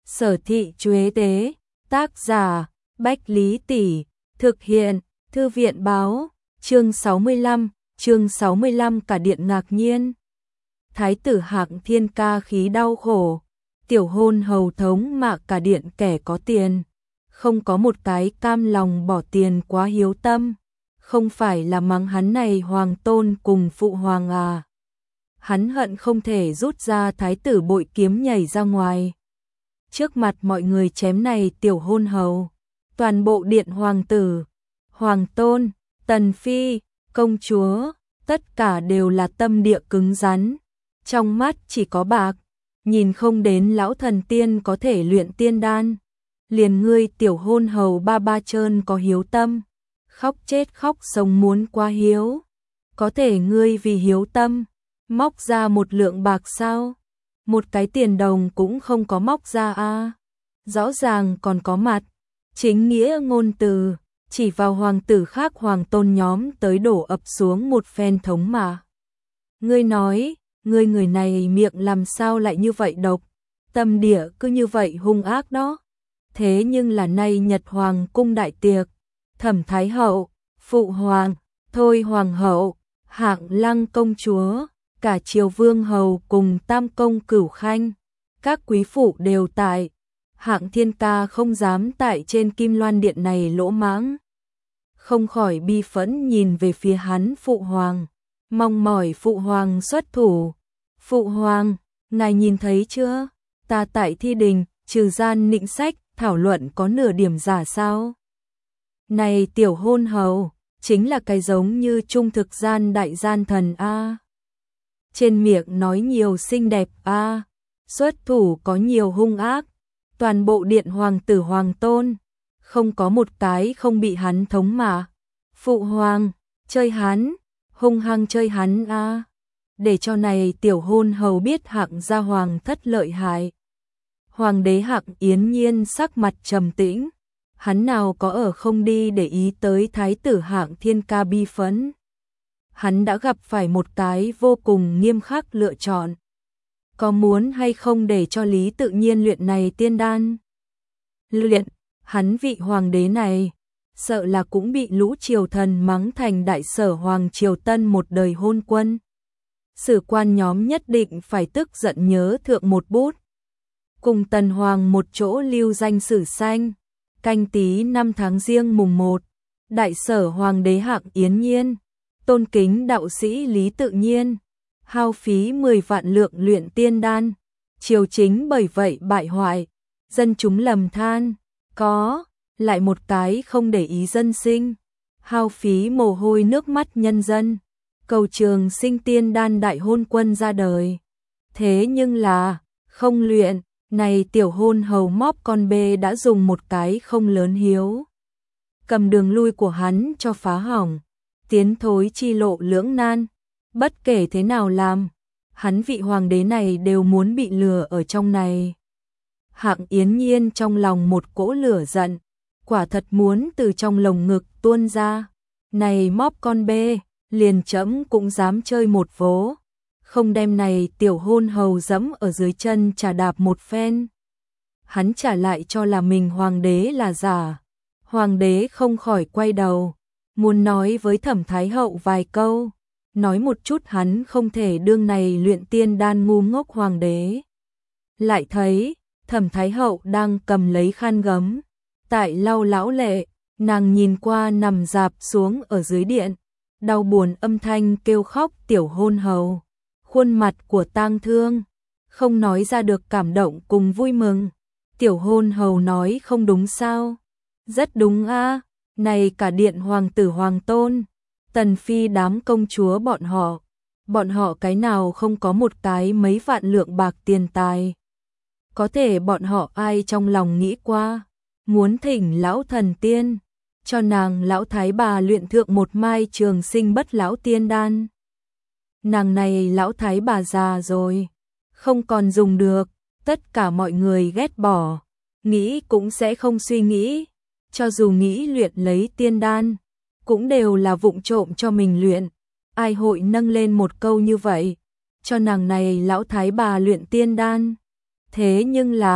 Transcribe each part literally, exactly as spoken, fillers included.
Sở Thị Chuế Tế, tác giả, Bách Lý Tỷ, thực hiện, Thư viện báo, chương sáu mươi lăm, chương sáu mươi lăm cả điện ngạc nhiên. Thái tử Hạng Thiên Ca khí đau khổ, tiểu hôn hầu thống mạ cả điện kẻ có tiền, không có một cái cam lòng bỏ tiền quá hiếu tâm, không phải là mắng hắn này hoàng tôn cùng phụ hoàng à. Hắn hận không thể rút ra thái tử bội kiếm nhảy ra ngoài. Trước mặt mọi người chém này tiểu hôn hầu, toàn bộ điện hoàng tử, hoàng tôn, tần phi, công chúa, tất cả đều là tâm địa cứng rắn, trong mắt chỉ có bạc, nhìn không đến lão thần tiên có thể luyện tiên đan. Liền ngươi tiểu hôn hầu ba ba trơn có hiếu tâm, khóc chết khóc sống muốn qua hiếu, có thể ngươi vì hiếu tâm móc ra một lượng bạc sao? Một cái tiền đồng cũng không có móc ra a. À. Rõ ràng còn có mặt chính nghĩa ngôn từ, chỉ vào hoàng tử khác hoàng tôn nhóm tới đổ ập xuống một phen thống mà. Ngươi nói, ngươi người này miệng làm sao lại như vậy độc, tâm địa cứ như vậy hung ác đó. Thế nhưng là nay Nhật Hoàng cung đại tiệc, Thẩm Thái hậu, phụ hoàng, Thôi hoàng hậu, Hạng Lăng công chúa, cả triều vương hầu cùng tam công cửu khanh, các quý phụ đều tại. Hạng Thiên Ca không dám tại trên Kim Loan điện này lỗ mãng, không khỏi bi phẫn nhìn về phía hắn phụ hoàng, mong mỏi phụ hoàng xuất thủ. Phụ hoàng, ngài nhìn thấy chưa, ta tại thi đình trừ gian nịnh sách thảo luận có nửa điểm giả sao? Này tiểu hôn hầu, chính là cái giống như trung thực gian đại gian thần a. Trên miệng nói nhiều xinh đẹp a, xuất thủ có nhiều hung ác, toàn bộ điện hoàng tử hoàng tôn, không có một cái không bị hắn thống mà. Phụ hoàng, chơi hắn, hung hăng chơi hắn a, để cho này tiểu hôn hầu biết Hạng gia hoàng thất lợi hại. Hoàng đế Hạng Yến Nhiên sắc mặt trầm tĩnh, hắn nào có ở không đi để ý tới thái tử Hạng Thiên Ca bi phẫn. Hắn đã gặp phải một cái vô cùng nghiêm khắc lựa chọn. Có muốn hay không để cho Lý Tự Nhiên luyện này tiên đan? Luyện, hắn vị hoàng đế này, sợ là cũng bị lũ triều thần mắng thành đại sở hoàng triều tân một đời hôn quân. Sử quan nhóm nhất định phải tức giận nhớ thượng một bút. Cùng tần hoàng một chỗ lưu danh sử xanh, canh tí năm tháng riêng mùng một, đại sở hoàng đế Hạng Yến Nhiên, tôn kính đạo sĩ Lý Tự Nhiên, hao phí mười vạn lượng luyện tiên đan, triều chính bởi vậy bại hoại, dân chúng lầm than, có, lại một cái không để ý dân sinh, hao phí mồ hôi nước mắt nhân dân, cầu trường sinh tiên đan đại hôn quân ra đời. Thế nhưng là, không luyện, này tiểu hôn hầu móp con bê đã dùng một cái không lớn hiếu, cầm đường lui của hắn cho phá hỏng, tiến thối chi lộ lưỡng nan. Bất kể thế nào làm, hắn vị hoàng đế này đều muốn bị lừa ở trong này. Hạng Yến Nhiên trong lòng một cỗ lửa giận, quả thật muốn từ trong lồng ngực tuôn ra. Này móp con bê, liền trẫm cũng dám chơi một vố, không đem này tiểu hôn hầu dẫm ở dưới chân trà đạp một phen. Hắn trả lại cho là mình hoàng đế là giả. Hoàng đế không khỏi quay đầu, muốn nói với Thẩm Thái hậu vài câu, nói một chút hắn không thể đương này luyện tiên đan ngu ngốc hoàng đế. Lại thấy, Thẩm Thái hậu đang cầm lấy khăn gấm, tại lau lão lệ, nàng nhìn qua nằm dạp xuống ở dưới điện, đau buồn âm thanh kêu khóc tiểu hôn hầu, khuôn mặt của tang thương, không nói ra được cảm động cùng vui mừng. Tiểu hôn hầu nói không đúng sao? Rất đúng a, này cả điện hoàng tử hoàng tôn, tần phi đám công chúa bọn họ, bọn họ cái nào không có một cái mấy vạn lượng bạc tiền tài. Có thể bọn họ ai trong lòng nghĩ qua, muốn thỉnh lão thần tiên, cho nàng lão thái bà luyện thượng một mai trường sinh bất lão tiên đan. Nàng này lão thái bà già rồi, không còn dùng được, tất cả mọi người ghét bỏ, nghĩ cũng sẽ không suy nghĩ, cho dù nghĩ luyện lấy tiên đan, cũng đều là vụng trộm cho mình luyện, ai hội nâng lên một câu như vậy, cho nàng này lão thái bà luyện tiên đan. Thế nhưng là,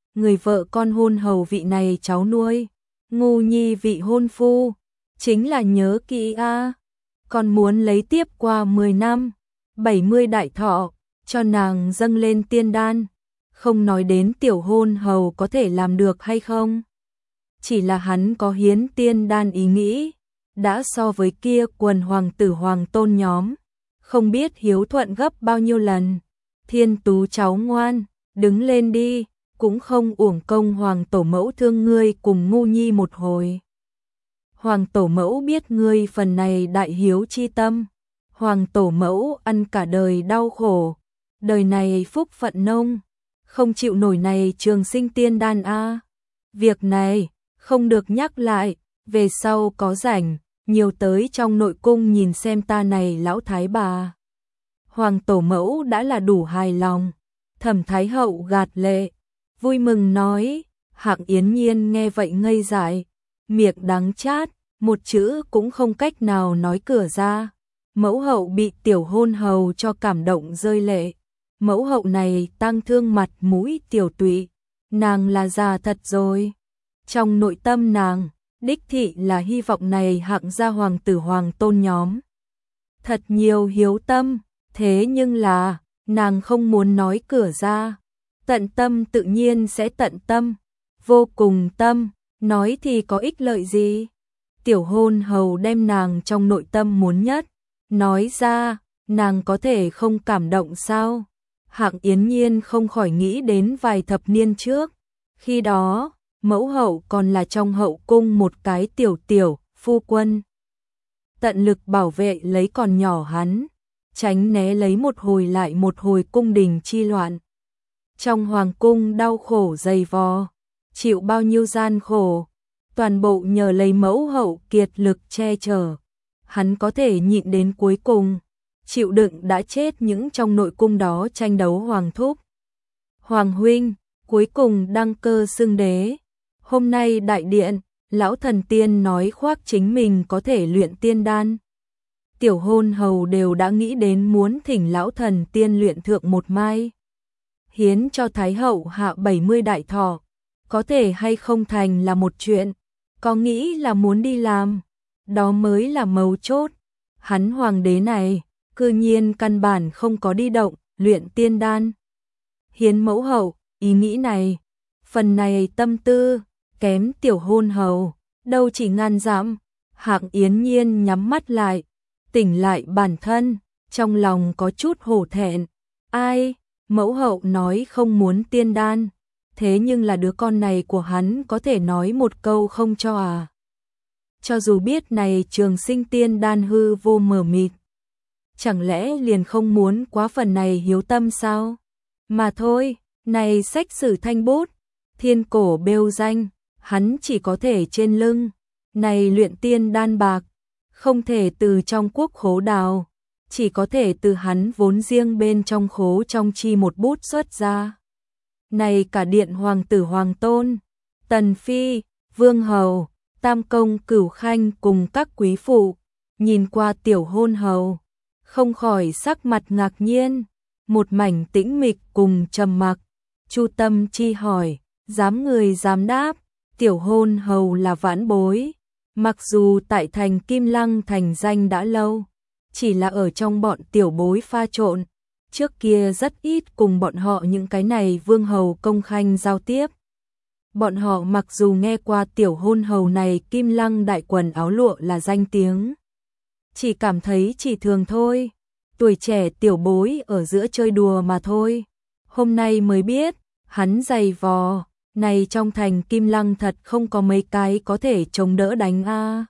người vợ con hôn hầu vị này cháu nuôi, ngu nhi vị hôn phu, chính là nhớ kỹ a, còn muốn lấy tiếp qua mười năm, bảy mươi đại thọ, cho nàng dâng lên tiên đan, không nói đến tiểu hôn hầu có thể làm được hay không. Chỉ là hắn có hiến tiên đan ý nghĩ, đã so với kia quần hoàng tử hoàng tôn nhóm, không biết hiếu thuận gấp bao nhiêu lần. Thiên Tú cháu ngoan, đứng lên đi, cũng không uổng công hoàng tổ mẫu thương ngươi cùng ngu nhi một hồi. Hoàng tổ mẫu biết ngươi phần này đại hiếu chi tâm, hoàng tổ mẫu ăn cả đời đau khổ, đời này phúc phận nông, không chịu nổi này trường sinh tiên đan a. Việc này không được nhắc lại, về sau có rảnh, nhiều tới trong nội cung nhìn xem ta này lão thái bà. Hoàng tổ mẫu đã là đủ hài lòng, Thẩm Thái hậu gạt lệ, vui mừng nói, Hạng Yến Nhiên nghe vậy ngây dại, miệng đắng chát, một chữ cũng không cách nào nói cửa ra. Mẫu hậu bị tiểu hôn hầu cho cảm động rơi lệ. Mẫu hậu này tang thương mặt mũi tiểu tụy, nàng là già thật rồi. Trong nội tâm nàng, đích thị là hy vọng này Hạng gia hoàng tử hoàng tôn nhóm. Thật nhiều hiếu tâm, thế nhưng là, nàng không muốn nói cửa ra. Tận tâm tự nhiên sẽ tận tâm, vô cùng tâm, nói thì có ích lợi gì. Tiểu hôn hầu đem nàng trong nội tâm muốn nhất, nói ra, nàng có thể không cảm động sao? Hạng Yến Nhiên không khỏi nghĩ đến vài thập niên trước, khi đó, mẫu hậu còn là trong hậu cung một cái tiểu tiểu, phu quân. Tận lực bảo vệ lấy còn nhỏ hắn, tránh né lấy một hồi lại một hồi cung đình chi loạn. Trong hoàng cung đau khổ dày vò, chịu bao nhiêu gian khổ, toàn bộ nhờ lấy mẫu hậu kiệt lực che chở. Hắn có thể nhịn đến cuối cùng, chịu đựng đã chết những trong nội cung đó tranh đấu hoàng thúc. Hoàng huynh, cuối cùng đăng cơ xưng đế. Hôm nay đại điện, lão thần tiên nói khoác chính mình có thể luyện tiên đan. Tiểu hôn hầu đều đã nghĩ đến muốn thỉnh lão thần tiên luyện thượng một mai. Hiến cho Thái hậu hạ bảy mươi đại thọ, có thể hay không thành là một chuyện, có nghĩ là muốn đi làm, đó mới là mấu chốt. Hắn hoàng đế này, cư nhiên căn bản không có đi động, luyện tiên đan. Hiến mẫu hậu, ý nghĩ này, phần này tâm tư, kém tiểu hôn hầu, đâu chỉ ngàn dặm. Hạng Yến Nhiên nhắm mắt lại, tỉnh lại bản thân, trong lòng có chút hổ thẹn. Ai, mẫu hậu nói không muốn tiên đan, thế nhưng là đứa con này của hắn có thể nói một câu không cho à. Cho dù biết này trường sinh tiên đan hư vô mờ mịt, chẳng lẽ liền không muốn quá phần này hiếu tâm sao? Mà thôi, này sách sử thanh bút, thiên cổ bêu danh, hắn chỉ có thể trên lưng, này luyện tiên đan bạc, không thể từ trong quốc khố đào, chỉ có thể từ hắn vốn riêng bên trong khố trong chi một bút xuất ra. Này cả điện hoàng tử hoàng tôn, tần phi, vương hầu, tam công cửu khanh cùng các quý phụ, nhìn qua tiểu hôn hầu, không khỏi sắc mặt ngạc nhiên, một mảnh tĩnh mịch cùng trầm mặc. Chu Tâm Chi hỏi, dám người dám đáp, tiểu hôn hầu là vãn bối, mặc dù tại thành Kim Lăng thành danh đã lâu, chỉ là ở trong bọn tiểu bối pha trộn, trước kia rất ít cùng bọn họ những cái này vương hầu công khanh giao tiếp. Bọn họ mặc dù nghe qua tiểu hôn hầu này Kim Lăng đại quần áo lụa là danh tiếng, chỉ cảm thấy chỉ thường thôi, tuổi trẻ tiểu bối ở giữa chơi đùa mà thôi. Hôm nay mới biết, hắn dày vò, này trong thành Kim Lăng thật không có mấy cái có thể chống đỡ đánh a.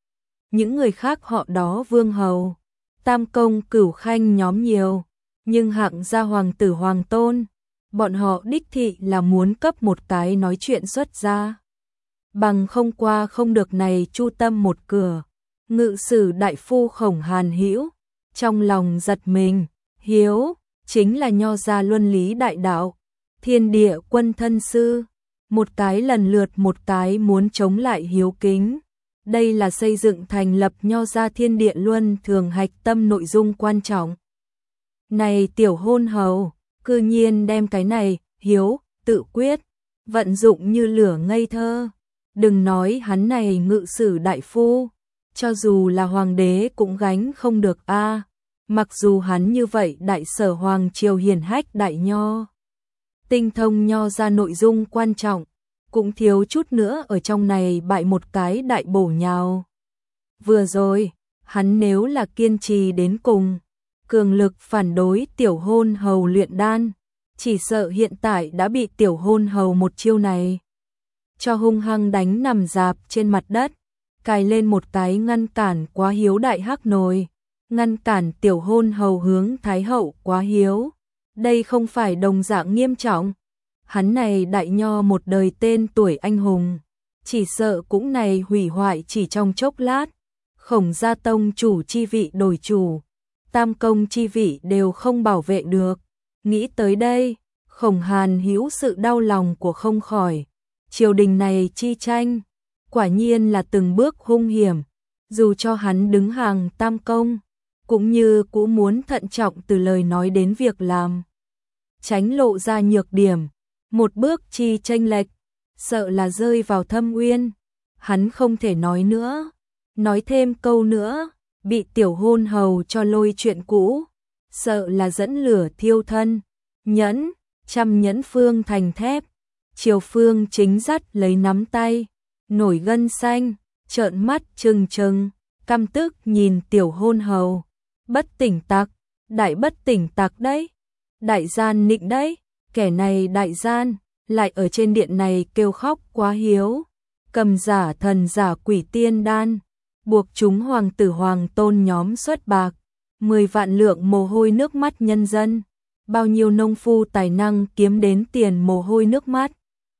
Những người khác họ đó vương hầu, tam công cửu khanh nhóm nhiều, nhưng Hạng gia hoàng tử hoàng tôn, bọn họ đích thị là muốn cấp một cái nói chuyện xuất ra. Bằng không qua không được này Chu Tâm một cửa. Ngự sử đại phu Khổng Hàn Hữu trong lòng giật mình, hiếu chính là nho gia luân lý đại đạo, thiên địa quân thân sư, một cái lần lượt một cái muốn chống lại hiếu kính. Đây là xây dựng thành lập nho gia thiên địa luân thường hạch tâm nội dung quan trọng. Này tiểu hôn hầu, cư nhiên đem cái này hiếu tự quyết vận dụng như lửa ngây thơ. Đừng nói hắn này ngự sử đại phu, cho dù là hoàng đế cũng gánh không được a. Mặc dù hắn như vậy đại sở hoàng triều hiển hách đại nho, tinh thông nho ra nội dung quan trọng, cũng thiếu chút nữa ở trong này bại một cái đại bổ nhào. Vừa rồi, hắn nếu là kiên trì đến cùng, cường lực phản đối tiểu hôn hầu luyện đan, chỉ sợ hiện tại đã bị tiểu hôn hầu một chiêu này cho hung hăng đánh nằm dạp trên mặt đất, cài lên một cái ngăn cản quá hiếu đại hắc nồi, ngăn cản tiểu hôn hầu hướng thái hậu quá hiếu. Đây không phải đồng dạng nghiêm trọng. Hắn này đại nho một đời tên tuổi anh hùng, chỉ sợ cũng này hủy hoại chỉ trong chốc lát. Khổng gia tông chủ chi vị đổi chủ, tam công chi vị đều không bảo vệ được. Nghĩ tới đây, Khổng Hàn hữu sự đau lòng của không khỏi. Triều đình này chi tranh, quả nhiên là từng bước hung hiểm, dù cho hắn đứng hàng tam công, cũng như cũng muốn thận trọng từ lời nói đến việc làm. Tránh lộ ra nhược điểm, một bước chi chênh lệch, sợ là rơi vào thâm uyên. Hắn không thể nói nữa, nói thêm câu nữa, bị tiểu hôn hầu cho lôi chuyện cũ, sợ là dẫn lửa thiêu thân. Nhẫn, trăm nhẫn phương thành thép. Triều Phương chính dắt lấy nắm tay, nổi gân xanh, trợn mắt trừng trừng, căm tức nhìn tiểu hôn hầu. Bất tỉnh tặc, đại bất tỉnh tặc đấy, đại gian nịnh đấy, kẻ này đại gian, lại ở trên điện này kêu khóc quá hiếu, cầm giả thần giả quỷ tiên đan, buộc chúng hoàng tử hoàng tôn nhóm xuất bạc, mười vạn lượng mồ hôi nước mắt nhân dân, bao nhiêu nông phu tài năng kiếm đến tiền mồ hôi nước mắt,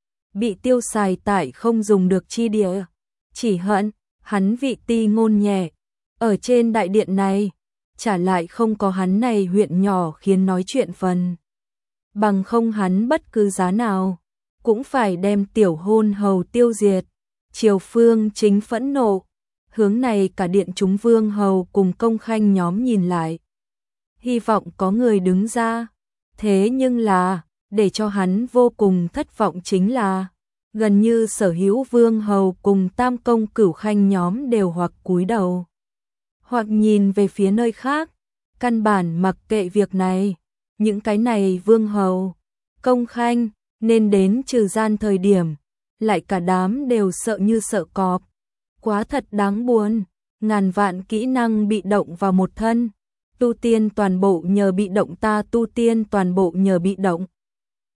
bị tiêu xài tại không dùng được chi địa. Chỉ hận, hắn vị ti ngôn nhẹ, ở trên đại điện này, trả lại không có hắn này huyện nhỏ khiến nói chuyện phần. Bằng không hắn bất cứ giá nào, cũng phải đem tiểu hôn hầu tiêu diệt. Triều Phương chính phẫn nộ, hướng này cả điện chúng vương hầu cùng công khanh nhóm nhìn lại. Hy vọng có người đứng ra, thế nhưng là, để cho hắn vô cùng thất vọng chính là, gần như sở hữu vương hầu cùng tam công cửu khanh nhóm đều hoặc cúi đầu, hoặc nhìn về phía nơi khác, căn bản mặc kệ việc này. Những cái này vương hầu, công khanh, nên đến trừ gian thời điểm, lại cả đám đều sợ như sợ cọp. Quá thật đáng buồn, ngàn vạn kỹ năng bị động vào một thân, tu tiên toàn bộ nhờ bị động ta tu tiên toàn bộ nhờ bị động.